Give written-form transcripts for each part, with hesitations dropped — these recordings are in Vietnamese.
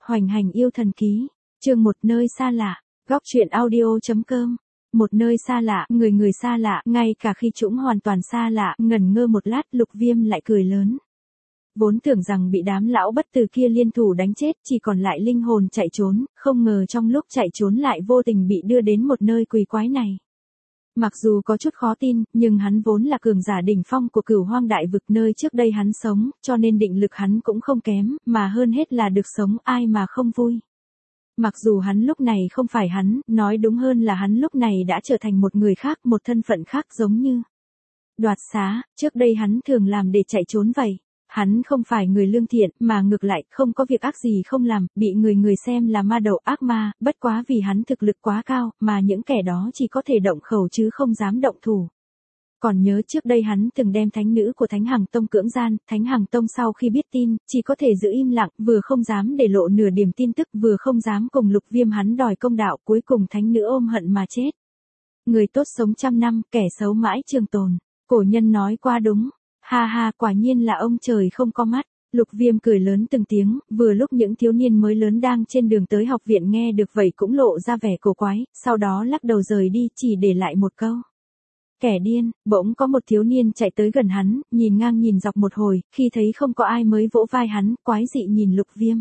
Hoành hành yêu thần ký, chương một nơi xa lạ, góc truyện audio.com. Một nơi xa lạ, người xa lạ, ngay cả khi chúng hoàn toàn xa lạ, ngẩn ngơ một lát, Lục Viêm lại cười lớn. Vốn tưởng rằng bị đám lão bất tử kia liên thủ đánh chết, chỉ còn lại linh hồn chạy trốn, không ngờ trong lúc chạy trốn lại vô tình bị đưa đến một nơi quỷ quái này. Mặc dù có chút khó tin, nhưng hắn vốn là cường giả đỉnh phong của Cửu Hoang Đại Vực nơi trước đây hắn sống, cho nên định lực hắn cũng không kém, mà hơn hết là được sống, ai mà không vui. Mặc dù hắn lúc này không phải hắn, nói đúng hơn là hắn lúc này đã trở thành một người khác, một thân phận khác giống như đoạt xá, trước đây hắn thường làm để chạy trốn vậy. Hắn không phải người lương thiện, mà ngược lại, không có việc ác gì không làm, bị người xem là ma đầu ác ma, bất quá vì hắn thực lực quá cao, mà những kẻ đó chỉ có thể động khẩu chứ không dám động thủ. Còn nhớ trước đây hắn từng đem thánh nữ của Thánh Hằng Tông cưỡng gian, Thánh Hằng Tông sau khi biết tin, chỉ có thể giữ im lặng, vừa không dám để lộ nửa điểm tin tức, vừa không dám cùng Lục Viêm hắn đòi công đạo, cuối cùng thánh nữ ôm hận mà chết. Người tốt sống trăm năm, kẻ xấu mãi trường tồn. Cổ nhân nói qua đúng. Ha ha, quả nhiên là ông trời không có mắt. Lục Viêm cười lớn từng tiếng, vừa lúc những thiếu niên mới lớn đang trên đường tới học viện nghe được vậy cũng lộ ra vẻ cổ quái, sau đó lắc đầu rời đi, chỉ để lại một câu. Kẻ điên. Bỗng có một thiếu niên chạy tới gần hắn, nhìn ngang nhìn dọc một hồi, khi thấy không có ai mới vỗ vai hắn, quái dị nhìn Lục Viêm.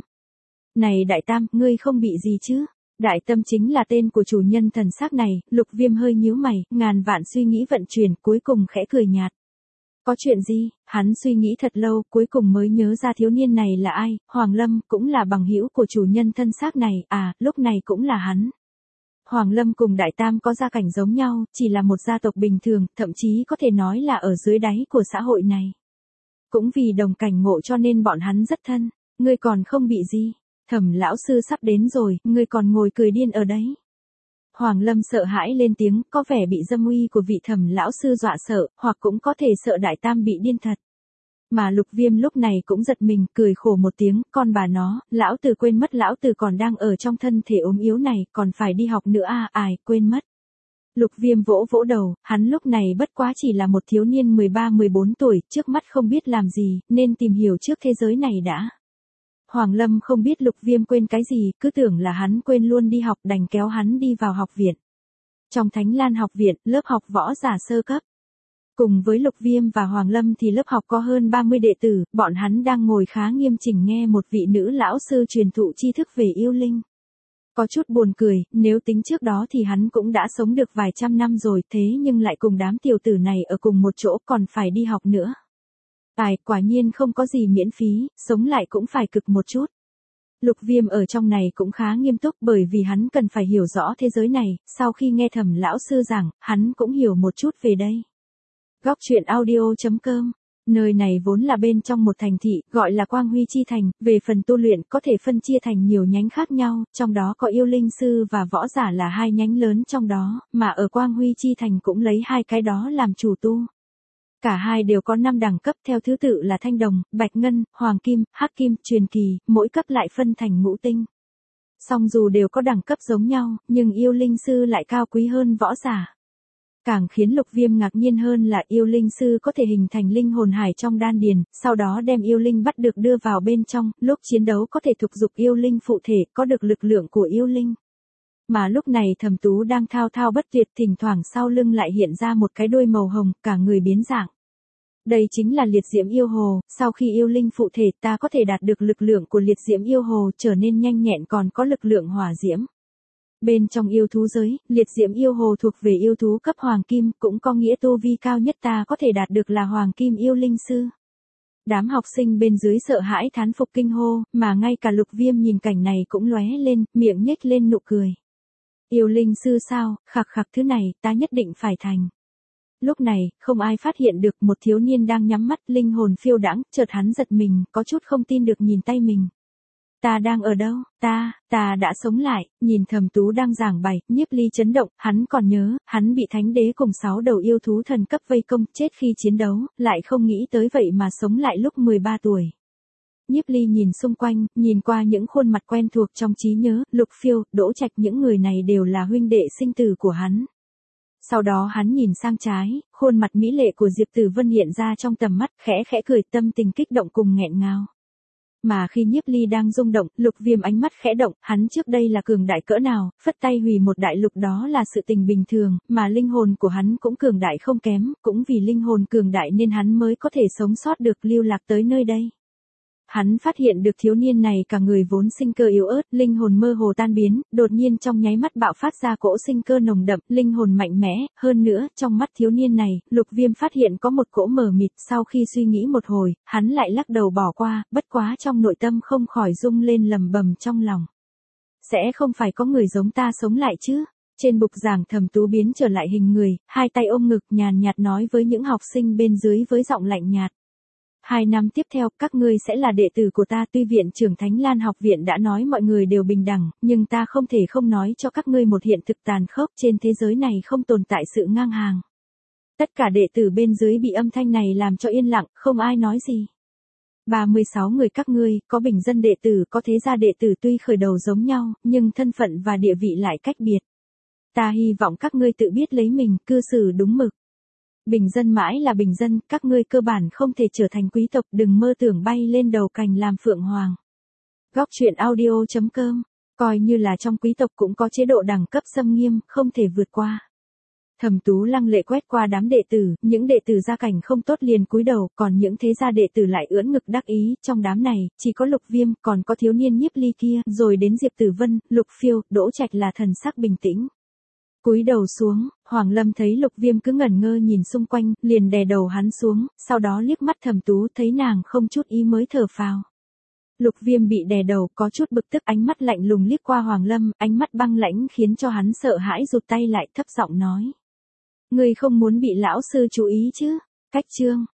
Này Đại Tam, ngươi không bị gì chứ? Đại Tâm chính là tên của chủ nhân thần xác này, Lục Viêm hơi nhíu mày, ngàn vạn suy nghĩ vận chuyển, cuối cùng khẽ cười nhạt. Có chuyện gì? Hắn suy nghĩ thật lâu, cuối cùng mới nhớ ra thiếu niên này là ai, Hoàng Lâm, cũng là bằng hữu của chủ nhân thân xác này, à, lúc này cũng là hắn. Hoàng Lâm cùng Đại Tam có gia cảnh giống nhau, chỉ là một gia tộc bình thường, thậm chí có thể nói là ở dưới đáy của xã hội này. Cũng vì đồng cảnh ngộ cho nên bọn hắn rất thân. Ngươi còn không bị gì? Thẩm lão sư sắp đến rồi, ngươi còn ngồi cười điên ở đấy. Hoàng Lâm sợ hãi lên tiếng, có vẻ bị dâm uy của vị Thẩm lão sư dọa sợ, hoặc cũng có thể sợ Đại Tam bị điên thật. Mà Lục Viêm lúc này cũng giật mình, cười khổ một tiếng, con bà nó, lão tử quên mất lão tử còn đang ở trong thân thể ốm yếu này, còn phải đi học nữa à, ai, quên mất. Lục Viêm vỗ vỗ đầu, hắn lúc này bất quá chỉ là một thiếu niên 13-14 tuổi, trước mắt không biết làm gì, nên tìm hiểu trước thế giới này đã. Hoàng Lâm không biết Lục Viêm quên cái gì, cứ tưởng là hắn quên luôn đi học, đành kéo hắn đi vào học viện. Trong Thánh Lan học viện, lớp học võ giả sơ cấp. Cùng với Lục Viêm và Hoàng Lâm thì lớp học có hơn 30 đệ tử, bọn hắn đang ngồi khá nghiêm chỉnh nghe một vị nữ lão sư truyền thụ tri thức về yêu linh. Có chút buồn cười, nếu tính trước đó thì hắn cũng đã sống được vài trăm năm rồi, thế nhưng lại cùng đám tiểu tử này ở cùng một chỗ còn phải đi học nữa. Tài, quả nhiên không có gì miễn phí, sống lại cũng phải cực một chút. Lục Viêm ở trong này cũng khá nghiêm túc bởi vì hắn cần phải hiểu rõ thế giới này, sau khi nghe Thẩm lão sư giảng, hắn cũng hiểu một chút về đây. Góc truyện audio.com. Nơi này vốn là bên trong một thành thị, gọi là Quang Huy Chi Thành, về phần tu luyện có thể phân chia thành nhiều nhánh khác nhau, trong đó có yêu linh sư và võ giả là hai nhánh lớn trong đó, mà ở Quang Huy Chi Thành cũng lấy hai cái đó làm chủ tu. Cả hai đều có 5 đẳng cấp theo thứ tự là Thanh Đồng, Bạch Ngân, Hoàng Kim, Hắc Kim, Truyền Kỳ, mỗi cấp lại phân thành ngũ tinh. Song dù đều có đẳng cấp giống nhau, nhưng yêu linh sư lại cao quý hơn võ giả. Càng khiến Lục Viêm ngạc nhiên hơn là yêu linh sư có thể hình thành linh hồn hải trong đan điền, sau đó đem yêu linh bắt được đưa vào bên trong, lúc chiến đấu có thể thúc giục yêu linh phụ thể, có được lực lượng của yêu linh. Mà lúc này Thẩm Tú đang thao thao bất tuyệt, thỉnh thoảng sau lưng lại hiện ra một cái đuôi màu hồng, cả người biến dạng. Đây chính là liệt diễm yêu hồ, sau khi yêu linh phụ thể ta có thể đạt được lực lượng của liệt diễm yêu hồ trở nên nhanh nhẹn còn có lực lượng hỏa diễm. Bên trong yêu thú giới, liệt diễm yêu hồ thuộc về yêu thú cấp hoàng kim, cũng có nghĩa tu vi cao nhất ta có thể đạt được là hoàng kim yêu linh sư. Đám học sinh bên dưới sợ hãi thán phục kinh hô, mà ngay cả Lục Viêm nhìn cảnh này cũng lóe lên, miệng nhếch lên nụ cười. Yêu linh sư sao, khặc khặc thứ này, ta nhất định phải thành. Lúc này, không ai phát hiện được một thiếu niên đang nhắm mắt, linh hồn phiêu đãng, chợt hắn giật mình, có chút không tin được nhìn tay mình. Ta đang ở đâu? Ta đã sống lại, nhìn Thẩm Tú đang giảng bài, Nhiếp Ly chấn động, hắn còn nhớ, hắn bị thánh đế cùng 6 đầu yêu thú thần cấp vây công, chết khi chiến đấu, lại không nghĩ tới vậy mà sống lại lúc 13 tuổi. Nhiếp Ly nhìn xung quanh, nhìn qua những khuôn mặt quen thuộc trong trí nhớ, Lục Phiêu, Đỗ Trạch những người này đều là huynh đệ sinh tử của hắn. Sau đó hắn nhìn sang trái, khuôn mặt mỹ lệ của Diệp Tử Vân hiện ra trong tầm mắt, khẽ khẽ cười, tâm tình kích động cùng nghẹn ngào. Mà khi Nhiếp Ly đang rung động, Lục Viêm ánh mắt khẽ động, hắn trước đây là cường đại cỡ nào, phất tay hủy một đại lục đó là sự tình bình thường, mà linh hồn của hắn cũng cường đại không kém, cũng vì linh hồn cường đại nên hắn mới có thể sống sót được lưu lạc tới nơi đây. Hắn phát hiện được thiếu niên này cả người vốn sinh cơ yếu ớt, linh hồn mơ hồ tan biến, đột nhiên trong nháy mắt bạo phát ra cỗ sinh cơ nồng đậm, linh hồn mạnh mẽ, hơn nữa, trong mắt thiếu niên này, Lục Viêm phát hiện có một cỗ mờ mịt, sau khi suy nghĩ một hồi, hắn lại lắc đầu bỏ qua, bất quá trong nội tâm không khỏi rung lên lầm bầm trong lòng. Sẽ không phải có người giống ta sống lại chứ? Trên bục giảng Thẩm Tú biến trở lại hình người, hai tay ôm ngực nhàn nhạt nói với những học sinh bên dưới với giọng lạnh nhạt. 2 năm tiếp theo, các ngươi sẽ là đệ tử của ta, tuy viện trưởng Thánh Lan học viện đã nói mọi người đều bình đẳng, nhưng ta không thể không nói cho các ngươi một hiện thực tàn khốc, trên thế giới này không tồn tại sự ngang hàng. Tất cả đệ tử bên dưới bị âm thanh này làm cho yên lặng, không ai nói gì. 36 người các ngươi, có bình dân đệ tử, có thế gia đệ tử tuy khởi đầu giống nhau, nhưng thân phận và địa vị lại cách biệt. Ta hy vọng các ngươi tự biết lấy mình, cư xử đúng mực. Bình dân mãi là bình dân, các ngươi cơ bản không thể trở thành quý tộc, đừng mơ tưởng bay lên đầu cành làm phượng hoàng. Góc truyện audio.com, coi như là trong quý tộc cũng có chế độ đẳng cấp xâm nghiêm, không thể vượt qua. Thẩm Tú lăng lệ quét qua đám đệ tử, những đệ tử gia cảnh không tốt liền cúi đầu, còn những thế gia đệ tử lại ưỡn ngực đắc ý, trong đám này, chỉ có Lục Viêm, còn có thiếu niên Nhiếp Ly kia, rồi đến Diệp Tử Vân, Lục Phiêu, Đỗ Trạch là thần sắc bình tĩnh. Cúi đầu xuống, Hoàng Lâm thấy Lục Viêm cứ ngẩn ngơ nhìn xung quanh, liền đè đầu hắn xuống, sau đó liếc mắt Thẩm Tú thấy nàng không chút ý mới thở phào. Lục Viêm bị đè đầu, có chút bực tức, ánh mắt lạnh lùng liếc qua Hoàng Lâm, ánh mắt băng lãnh khiến cho hắn sợ hãi, rụt tay lại, thấp giọng nói. Ngươi không muốn bị lão sư chú ý chứ? Cách chương.